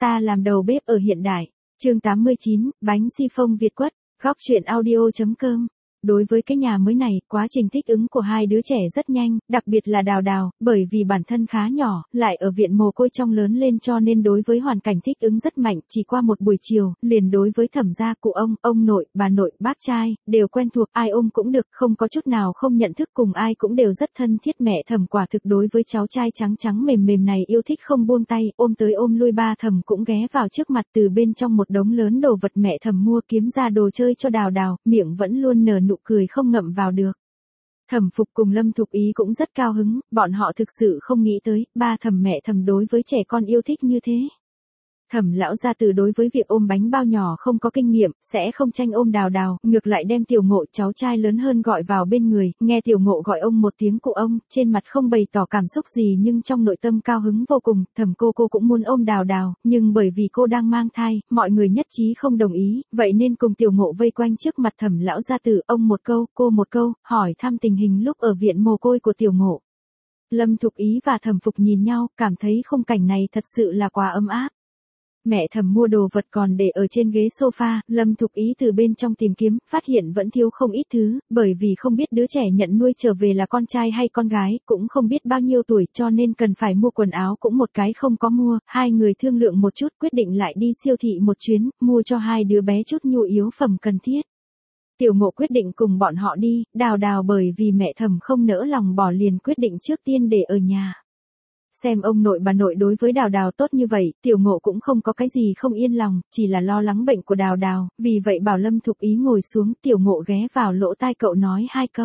Ta làm đầu bếp ở hiện đại. Chương 89, bánh xi phông Việt Quất, góc truyện audio.com. Đối với cái nhà mới này, quá trình thích ứng của hai đứa trẻ rất nhanh, đặc biệt là Đào Đào, bởi vì bản thân khá nhỏ, lại ở viện mồ côi trong lớn lên cho nên đối với hoàn cảnh thích ứng rất mạnh, chỉ qua một buổi chiều, liền đối với thẩm gia cụ ông nội, bà nội, bác trai, đều quen thuộc, ai ôm cũng được, không có chút nào không nhận thức cùng ai cũng đều rất thân thiết. Mẹ Thẩm quả thực đối với cháu trai trắng trắng mềm mềm này yêu thích không buông tay, ôm tới ôm lui. Ba Thẩm cũng ghé vào trước mặt từ bên trong một đống lớn đồ vật mẹ Thẩm mua kiếm ra đồ chơi cho Đào Đào, miệng vẫn luôn nở nụ cười không ngậm vào được. Thẩm Phục cùng Lâm Thục Ý cũng rất cao hứng, bọn họ thực sự không nghĩ tới, ba Thẩm mẹ Thẩm đối với trẻ con yêu thích như thế. Thẩm lão gia tử đối với việc ôm bánh bao nhỏ không có kinh nghiệm, sẽ không tranh ôm Đào Đào, ngược lại đem Tiểu Ngộ cháu trai lớn hơn gọi vào bên người, nghe Tiểu Ngộ gọi ông một tiếng cụ ông, trên mặt không bày tỏ cảm xúc gì nhưng trong nội tâm cao hứng vô cùng. Thẩm cô cũng muốn ôm Đào Đào, nhưng bởi vì cô đang mang thai, mọi người nhất trí không đồng ý, vậy nên cùng Tiểu Ngộ vây quanh trước mặt Thẩm lão gia tử, ông một câu, cô một câu, hỏi thăm tình hình lúc ở viện mồ côi của Tiểu Ngộ. Lâm Thục Ý và Thẩm Phục nhìn nhau, cảm thấy khung cảnh này thật sự là quá ấm áp. Mẹ Thẩm mua đồ vật còn để ở trên ghế sofa, Lâm Thục Ý từ bên trong tìm kiếm, phát hiện vẫn thiếu không ít thứ, bởi vì không biết đứa trẻ nhận nuôi trở về là con trai hay con gái, cũng không biết bao nhiêu tuổi cho nên cần phải mua quần áo cũng một cái không có mua, hai người thương lượng một chút quyết định lại đi siêu thị một chuyến, mua cho hai đứa bé chút nhu yếu phẩm cần thiết. Tiểu Ngộ quyết định cùng bọn họ đi, Đào Đào bởi vì mẹ Thẩm không nỡ lòng bỏ liền quyết định trước tiên để ở nhà. Xem ông nội bà nội đối với Đào Đào tốt như vậy, Tiểu Ngộ cũng không có cái gì không yên lòng, chỉ là lo lắng bệnh của Đào Đào, vì vậy bảo Lâm Thục Ý ngồi xuống, Tiểu Ngộ ghé vào lỗ tai cậu nói hai câu.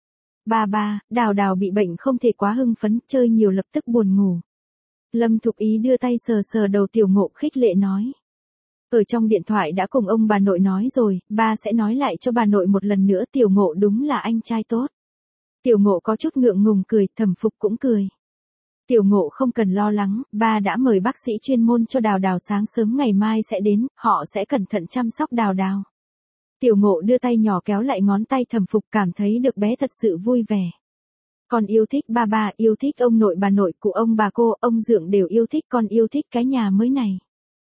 Ba, Đào Đào bị bệnh không thể quá hưng phấn, chơi nhiều lập tức buồn ngủ. Lâm Thục Ý đưa tay sờ sờ đầu Tiểu Ngộ khích lệ nói. Ở trong điện thoại đã cùng ông bà nội nói rồi, ba sẽ nói lại cho bà nội một lần nữa. Tiểu Ngộ đúng là anh trai tốt. Tiểu Ngộ có chút ngượng ngùng cười, Thẩm Phục cũng cười. Tiểu Ngộ không cần lo lắng, ba đã mời bác sĩ chuyên môn cho Đào Đào sáng sớm ngày mai sẽ đến, họ sẽ cẩn thận chăm sóc Đào Đào. Tiểu Ngộ đưa tay nhỏ kéo lại ngón tay Thẩm Phục, cảm thấy được bé thật sự vui vẻ. Con yêu thích ba, yêu thích ông nội bà nội, cụ ông bà cô, ông dượng đều yêu thích, con yêu thích cái nhà mới này.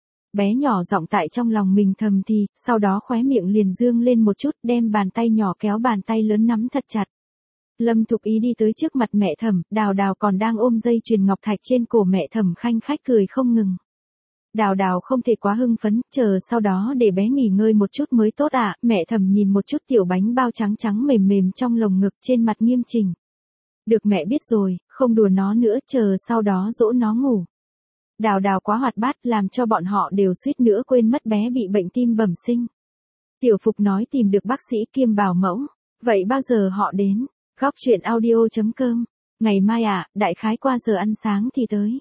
Bé nhỏ giọng tại trong lòng mình thầm thì, sau đó khóe miệng liền dương lên một chút, đem bàn tay nhỏ kéo bàn tay lớn nắm thật chặt. Lâm Thục Ý đi tới trước mặt mẹ Thẩm, Đào Đào còn đang ôm dây chuyền ngọc thạch trên cổ mẹ Thẩm khanh khách cười không ngừng. Đào Đào không thể quá hưng phấn, chờ sau đó để bé nghỉ ngơi một chút mới tốt ạ. Mẹ Thẩm nhìn một chút tiểu bánh bao trắng trắng mềm mềm trong lồng ngực, trên mặt nghiêm chỉnh. Được mẹ biết rồi, không đùa nó nữa, chờ sau đó dỗ nó ngủ. Đào Đào quá hoạt bát làm cho bọn họ đều suýt nữa quên mất bé bị bệnh tim bẩm sinh. Tiểu Phục nói tìm được bác sĩ kiêm bảo mẫu. Vậy bao giờ họ đến? Góc truyện audio.com. Ngày mai đại khái qua giờ ăn sáng thì tới.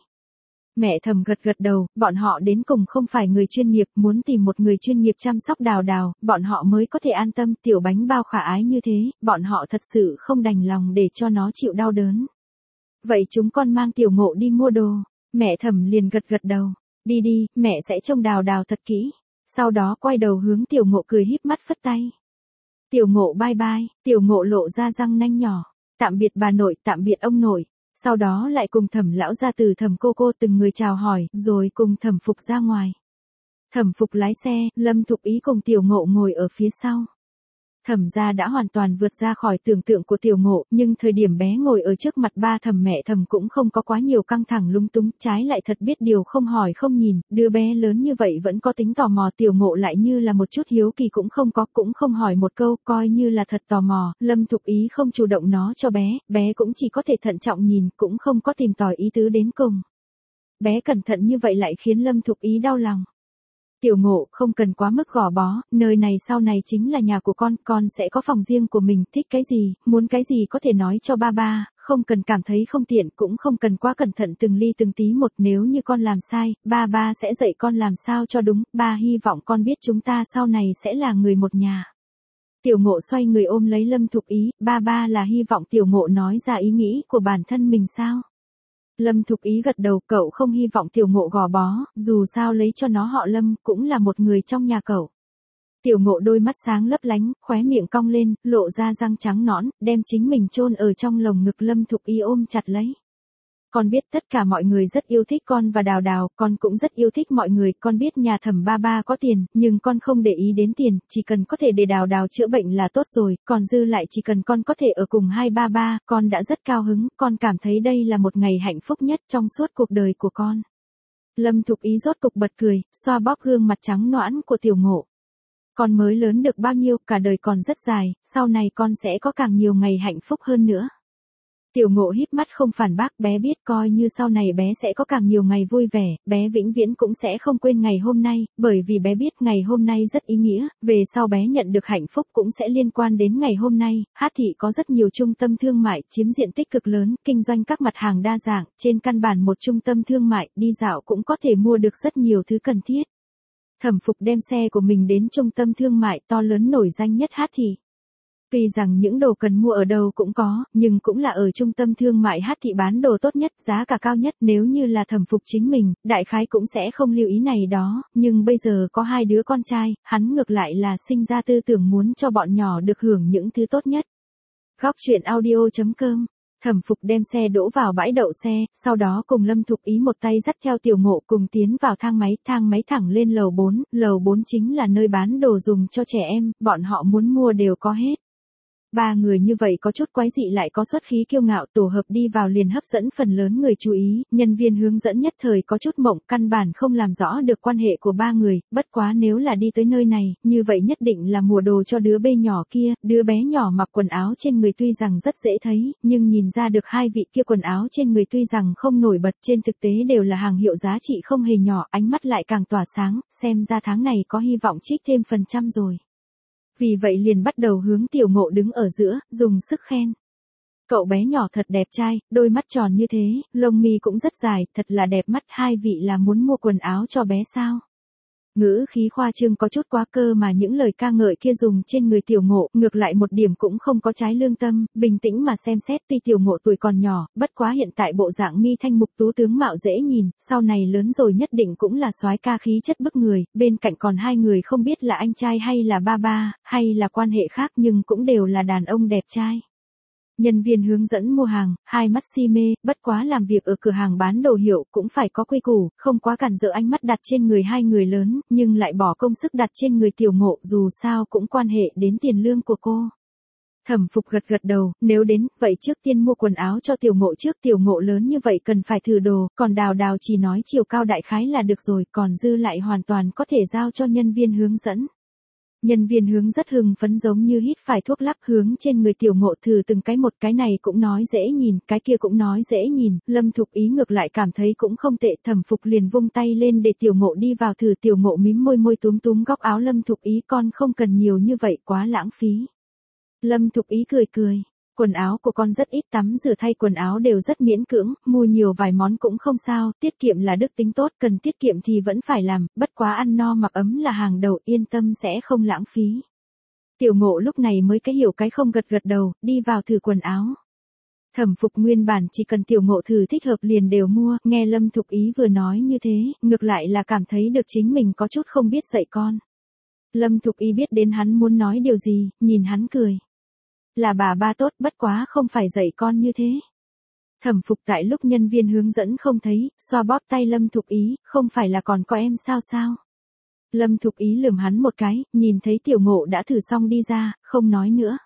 Mẹ Thẩm gật đầu, bọn họ đến cùng không phải người chuyên nghiệp, muốn tìm một người chuyên nghiệp chăm sóc Đào Đào, bọn họ mới có thể an tâm. Tiểu bánh bao khả ái như thế, bọn họ thật sự không đành lòng để cho nó chịu đau đớn. Vậy chúng con mang Tiểu Ngộ đi mua đồ. Mẹ Thẩm liền gật đầu. Đi, mẹ sẽ trông Đào Đào thật kỹ. Sau đó quay đầu hướng Tiểu Ngộ cười híp mắt phất tay. Tiểu Ngộ bye, Tiểu Ngộ lộ ra răng nanh nhỏ. Tạm biệt bà nội, tạm biệt ông nội. Sau đó lại cùng Thẩm lão gia tử Thẩm cô từng người chào hỏi, rồi cùng Thẩm Phục ra ngoài. Thẩm Phục lái xe, Lâm Thục Ý cùng Tiểu Ngộ ngồi ở phía sau. Thẩm gia đã hoàn toàn vượt ra khỏi tưởng tượng của Tiểu Ngộ, nhưng thời điểm bé ngồi ở trước mặt ba Thẩm mẹ Thẩm cũng không có quá nhiều căng thẳng lung túng, trái lại thật biết điều không hỏi không nhìn, đứa bé lớn như vậy vẫn có tính tò mò. Tiểu Ngộ lại như là một chút hiếu kỳ cũng không có, cũng không hỏi một câu, coi như là thật tò mò. Lâm Thục Ý không chủ động nó cho bé cũng chỉ có thể thận trọng nhìn, cũng không có tìm tòi ý tứ đến cùng. Bé cẩn thận như vậy lại khiến Lâm Thục Ý đau lòng. Tiểu Ngộ, không cần quá mức gò bó, nơi này sau này chính là nhà của con sẽ có phòng riêng của mình, thích cái gì, muốn cái gì có thể nói cho ba, không cần cảm thấy không tiện, cũng không cần quá cẩn thận từng ly từng tí một, nếu như con làm sai, ba sẽ dạy con làm sao cho đúng, ba hy vọng con biết chúng ta sau này sẽ là người một nhà. Tiểu Ngộ xoay người ôm lấy Lâm Thục Ý, ba là hy vọng Tiểu Ngộ nói ra ý nghĩ của bản thân mình sao? Lâm Thục Ý gật đầu, cậu không hy vọng Tiểu Ngộ gò bó, dù sao lấy cho nó họ Lâm, cũng là một người trong nhà cậu. Tiểu Ngộ đôi mắt sáng lấp lánh, khóe miệng cong lên, lộ ra răng trắng nõn, đem chính mình chôn ở trong lồng ngực Lâm Thục Ý ôm chặt lấy. Con biết tất cả mọi người rất yêu thích con và Đào Đào, con cũng rất yêu thích mọi người, con biết nhà Thẩm ba ba có tiền, nhưng con không để ý đến tiền, chỉ cần có thể để Đào Đào chữa bệnh là tốt rồi, còn dư lại chỉ cần con có thể ở cùng hai ba ba, con đã rất cao hứng, con cảm thấy đây là một ngày hạnh phúc nhất trong suốt cuộc đời của con. Lâm Thục Ý rốt cục bật cười, xoa bóp gương mặt trắng nõn của Tiểu Ngộ. Con mới lớn được bao nhiêu, cả đời còn rất dài, sau này con sẽ có càng nhiều ngày hạnh phúc hơn nữa. Tiểu Ngộ híp mắt không phản bác, bé biết coi như sau này bé sẽ có càng nhiều ngày vui vẻ, bé vĩnh viễn cũng sẽ không quên ngày hôm nay, bởi vì bé biết ngày hôm nay rất ý nghĩa, về sau bé nhận được hạnh phúc cũng sẽ liên quan đến ngày hôm nay. Hát thị có rất nhiều trung tâm thương mại, chiếm diện tích cực lớn, kinh doanh các mặt hàng đa dạng, trên căn bản một trung tâm thương mại, đi dạo cũng có thể mua được rất nhiều thứ cần thiết. Thẩm Phục đem xe của mình đến trung tâm thương mại to lớn nổi danh nhất Hát thị. Tuy rằng những đồ cần mua ở đâu cũng có, nhưng cũng là ở trung tâm thương mại Hát thị bán đồ tốt nhất, giá cả cao nhất, nếu như là Thẩm Phục chính mình, đại khái cũng sẽ không lưu ý này đó, nhưng bây giờ có hai đứa con trai, hắn ngược lại là sinh ra tư tưởng muốn cho bọn nhỏ được hưởng những thứ tốt nhất. Góc truyện audio.com. Thẩm Phục đem xe đỗ vào bãi đậu xe, sau đó cùng Lâm Thục Ý một tay dắt theo Tiểu Ngộ cùng tiến vào thang máy thẳng lên lầu 4 chính là nơi bán đồ dùng cho trẻ em, bọn họ muốn mua đều có hết. Ba người như vậy có chút quái dị lại có xuất khí kiêu ngạo, tổ hợp đi vào liền hấp dẫn phần lớn người chú ý, nhân viên hướng dẫn nhất thời có chút mộng, căn bản không làm rõ được quan hệ của ba người, bất quá nếu là đi tới nơi này, như vậy nhất định là mua đồ cho đứa bé nhỏ kia, đứa bé nhỏ mặc quần áo trên người tuy rằng rất dễ thấy, nhưng nhìn ra được hai vị kia quần áo trên người tuy rằng không nổi bật, trên thực tế đều là hàng hiệu giá trị không hề nhỏ, ánh mắt lại càng tỏa sáng, xem ra tháng này có hy vọng trích thêm phần trăm rồi. Vì vậy liền bắt đầu hướng Tiểu Ngộ đứng ở giữa, dùng sức khen. Cậu bé nhỏ thật đẹp trai, đôi mắt tròn như thế, lông mi cũng rất dài, thật là đẹp mắt, hai vị là muốn mua quần áo cho bé sao? Ngữ khí khoa trương có chút quá cơ mà những lời ca ngợi kia dùng trên người Tiểu Ngộ, ngược lại một điểm cũng không có trái lương tâm, bình tĩnh mà xem xét tuy Tiểu Ngộ tuổi còn nhỏ, bất quá hiện tại bộ dạng mi thanh mục tú tướng mạo dễ nhìn, sau này lớn rồi nhất định cũng là soái ca khí chất bức người, bên cạnh còn hai người không biết là anh trai hay là ba ba, hay là quan hệ khác nhưng cũng đều là đàn ông đẹp trai. Nhân viên hướng dẫn mua hàng, hai mắt si mê, bất quá làm việc ở cửa hàng bán đồ hiệu cũng phải có quy củ, không quá cản trở ánh mắt đặt trên người hai người lớn, nhưng lại bỏ công sức đặt trên người Tiểu Ngộ, dù sao cũng quan hệ đến tiền lương của cô. Thẩm Phục gật gật đầu, nếu đến, vậy trước tiên mua quần áo cho Tiểu Ngộ trước, Tiểu Ngộ lớn như vậy cần phải thử đồ, còn Đào Đào chỉ nói chiều cao đại khái là được rồi, còn dư lại hoàn toàn có thể giao cho nhân viên hướng dẫn. Nhân viên hướng rất hưng phấn giống như hít phải thuốc lắc hướng trên người Tiểu Ngộ thử từng cái một, cái này cũng nói dễ nhìn, cái kia cũng nói dễ nhìn, Lâm Thục Ý ngược lại cảm thấy cũng không tệ, Thẩm Phục liền vung tay lên để Tiểu Ngộ đi vào thử, Tiểu Ngộ mím môi túm túm góc áo Lâm Thục Ý, con không cần nhiều như vậy quá lãng phí. Lâm Thục Ý cười. Quần áo của con rất ít, tắm rửa thay quần áo đều rất miễn cưỡng, mua nhiều vài món cũng không sao, tiết kiệm là đức tính tốt, cần tiết kiệm thì vẫn phải làm, bất quá ăn no mặc ấm là hàng đầu, yên tâm sẽ không lãng phí. Tiểu Ngộ lúc này mới cái hiểu cái không, gật đầu, đi vào thử quần áo. Thẩm Phục nguyên bản chỉ cần Tiểu Ngộ thử thích hợp liền đều mua, nghe Lâm Thục Ý vừa nói như thế, ngược lại là cảm thấy được chính mình có chút không biết dạy con. Lâm Thục Ý biết đến hắn muốn nói điều gì, nhìn hắn cười. Là bà ba tốt, bất quá không phải dạy con như thế. Thẩm Phục tại lúc nhân viên hướng dẫn không thấy, xoa bóp tay Lâm Thục Ý, không phải là còn có em sao? Lâm Thục Ý lườm hắn một cái, nhìn thấy Tiểu Ngộ đã thử xong đi ra, không nói nữa.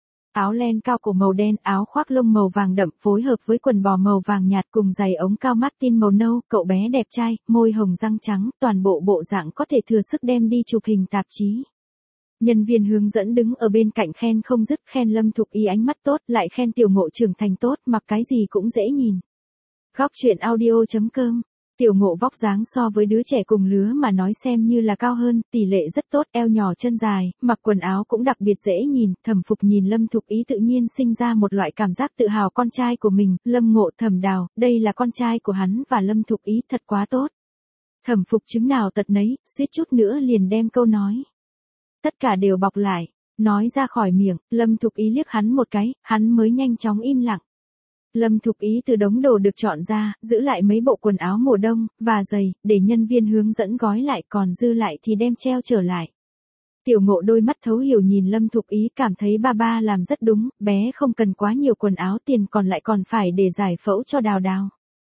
Áo len cao cổ màu đen, áo khoác lông màu vàng đậm phối hợp với quần bò màu vàng nhạt cùng giày ống cao Martin màu nâu, cậu bé đẹp trai, môi hồng răng trắng, toàn bộ bộ dạng có thể thừa sức đem đi chụp hình tạp chí. Nhân viên hướng dẫn đứng ở bên cạnh khen không dứt, khen Lâm Thục Ý ánh mắt tốt, lại khen Tiểu Ngộ trưởng thành tốt, mặc cái gì cũng dễ nhìn. Góc truyện audio.com. Tiểu Ngộ vóc dáng so với đứa trẻ cùng lứa mà nói xem như là cao hơn, tỷ lệ rất tốt, eo nhỏ chân dài, mặc quần áo cũng đặc biệt dễ nhìn, Thẩm Phục nhìn Lâm Thục Ý tự nhiên sinh ra một loại cảm giác tự hào con trai của mình, Lâm Ngộ Thẩm Đào, đây là con trai của hắn và Lâm Thục Ý thật quá tốt. Thẩm Phục chứng nào tật nấy, suýt chút nữa liền đem câu nói. Tất cả đều bọc lại, nói ra khỏi miệng, Lâm Thục Ý liếc hắn một cái, hắn mới nhanh chóng im lặng. Lâm Thục Ý từ đống đồ được chọn ra, giữ lại mấy bộ quần áo mùa đông, và giày, để nhân viên hướng dẫn gói lại, còn dư lại thì đem treo trở lại. Tiểu Ngộ đôi mắt thấu hiểu nhìn Lâm Thục Ý, cảm thấy ba làm rất đúng, bé không cần quá nhiều quần áo, tiền còn lại còn phải để giải phẫu cho Đào Đào.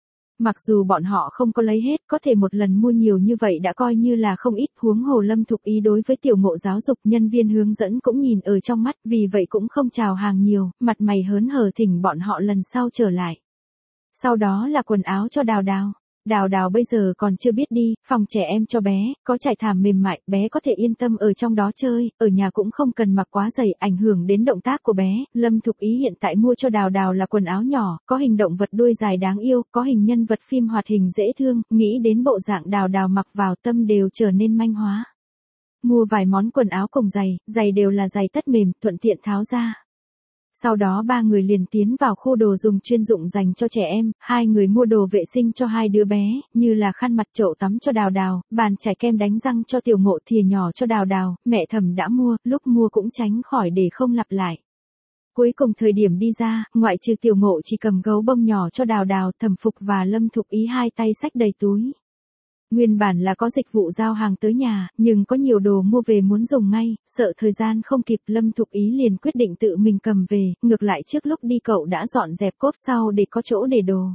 mặc dù bọn họ không có lấy hết, có thể một lần mua nhiều như vậy đã coi như là không ít, huống hồ Lâm Thục Ý đối với Tiểu Ngộ giáo dục nhân viên hướng dẫn cũng nhìn ở trong mắt, vì vậy cũng không chào hàng nhiều, mặt mày hớn hở thỉnh bọn họ lần sau trở lại. Sau đó là quần áo cho Đào Đào. Đào Đào bây giờ còn chưa biết đi, phòng trẻ em cho bé, có trải thảm mềm mại, bé có thể yên tâm ở trong đó chơi, ở nhà cũng không cần mặc quá dày, ảnh hưởng đến động tác của bé. Lâm Thục Ý hiện tại mua cho Đào Đào là quần áo nhỏ, có hình động vật đuôi dài đáng yêu, có hình nhân vật phim hoạt hình dễ thương, nghĩ đến bộ dạng Đào Đào mặc vào tâm đều trở nên manh hóa. Mua vài món quần áo cùng giày đều là giày tất mềm, thuận tiện tháo ra. Sau đó ba người liền tiến vào khu đồ dùng chuyên dụng dành cho trẻ em, hai người mua đồ vệ sinh cho hai đứa bé, như là khăn mặt, chậu tắm cho Đào Đào, bàn chải kem đánh răng cho Tiểu Ngộ, thìa nhỏ cho Đào Đào, mẹ Thẩm đã mua, lúc mua cũng tránh khỏi để không lặp lại. Cuối cùng thời điểm đi ra, ngoại trừ Tiểu Ngộ chỉ cầm gấu bông nhỏ cho Đào Đào, Thẩm Phục và Lâm Thục Ý hai tay xách đầy túi. Nguyên bản là có dịch vụ giao hàng tới nhà, nhưng có nhiều đồ mua về muốn dùng ngay, sợ thời gian không kịp, Lâm Thục Ý liền quyết định tự mình cầm về, ngược lại trước lúc đi cậu đã dọn dẹp cốp sau để có chỗ để đồ.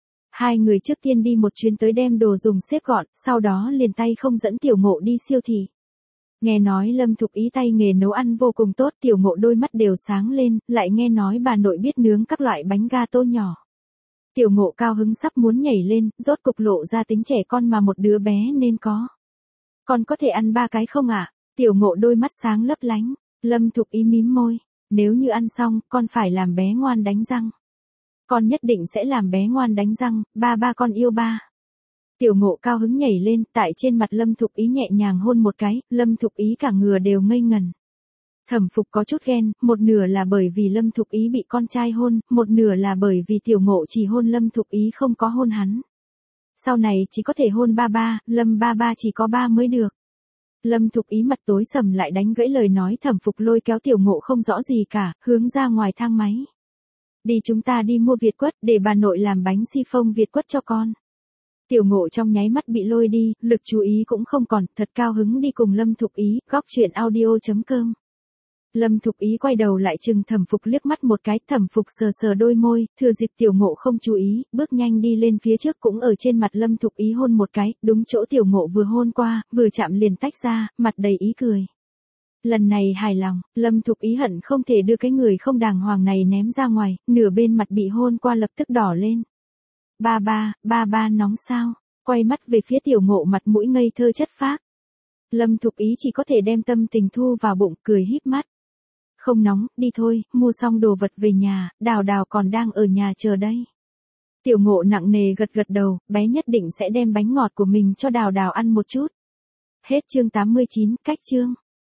Hai người trước tiên đi một chuyến tới đem đồ dùng xếp gọn, sau đó liền tay không dẫn Tiểu Ngộ đi siêu thị. Nghe nói Lâm Thục Ý tay nghề nấu ăn vô cùng tốt, Tiểu Ngộ đôi mắt đều sáng lên, lại nghe nói bà nội biết nướng các loại bánh gato nhỏ. Tiểu Ngộ cao hứng sắp muốn nhảy lên, rốt cục lộ ra tính trẻ con mà một đứa bé nên có. Con có thể ăn 3 cái không ạ? Tiểu Ngộ đôi mắt sáng lấp lánh, Lâm Thục Ý mím môi, nếu như ăn xong, con phải làm bé ngoan đánh răng. Con nhất định sẽ làm bé ngoan đánh răng, ba con yêu ba. Tiểu Ngộ cao hứng nhảy lên, tại trên mặt Lâm Thục Ý nhẹ nhàng hôn một cái, Lâm Thục Ý cả người đều ngây ngần. Thẩm Phục có chút ghen, một nửa là bởi vì Lâm Thục Ý bị con trai hôn, một nửa là bởi vì Tiểu Ngộ chỉ hôn Lâm Thục Ý không có hôn hắn. Sau này chỉ có thể hôn ba, Lâm ba chỉ có ba mới được. Lâm Thục Ý mặt tối sầm lại đánh gãy lời nói Thẩm Phục, lôi kéo Tiểu Ngộ không rõ gì cả, hướng ra ngoài thang máy. Đi, chúng ta đi mua Việt quất, để bà nội làm bánh xi phông Việt quất cho con. Tiểu Ngộ trong nháy mắt bị lôi đi, lực chú ý cũng không còn, thật cao hứng đi cùng Lâm Thục Ý, góc chuyện audio.com. Lâm Thục Ý quay đầu lại chừng Thẩm Phục liếc mắt một cái, Thẩm Phục sờ sờ đôi môi, thừa dịp Tiểu Ngộ không chú ý, bước nhanh đi lên phía trước, cũng ở trên mặt Lâm Thục Ý hôn một cái, đúng chỗ Tiểu Ngộ vừa hôn qua, vừa chạm liền tách ra, mặt đầy ý cười. Lần này hài lòng, Lâm Thục Ý hận không thể đưa cái người không đàng hoàng này ném ra ngoài, nửa bên mặt bị hôn qua lập tức đỏ lên. Ba nóng sao? Quay mắt về phía Tiểu Ngộ, mặt mũi ngây thơ chất phác. Lâm Thục Ý chỉ có thể đem tâm tình thu vào bụng, cười híp mắt. Không nóng, đi thôi, mua xong đồ vật về nhà, Đào Đào còn đang ở nhà chờ đây. Tiểu Ngộ nặng nề gật gật đầu, bé nhất định sẽ đem bánh ngọt của mình cho Đào Đào ăn một chút. Hết chương 89, cách chương.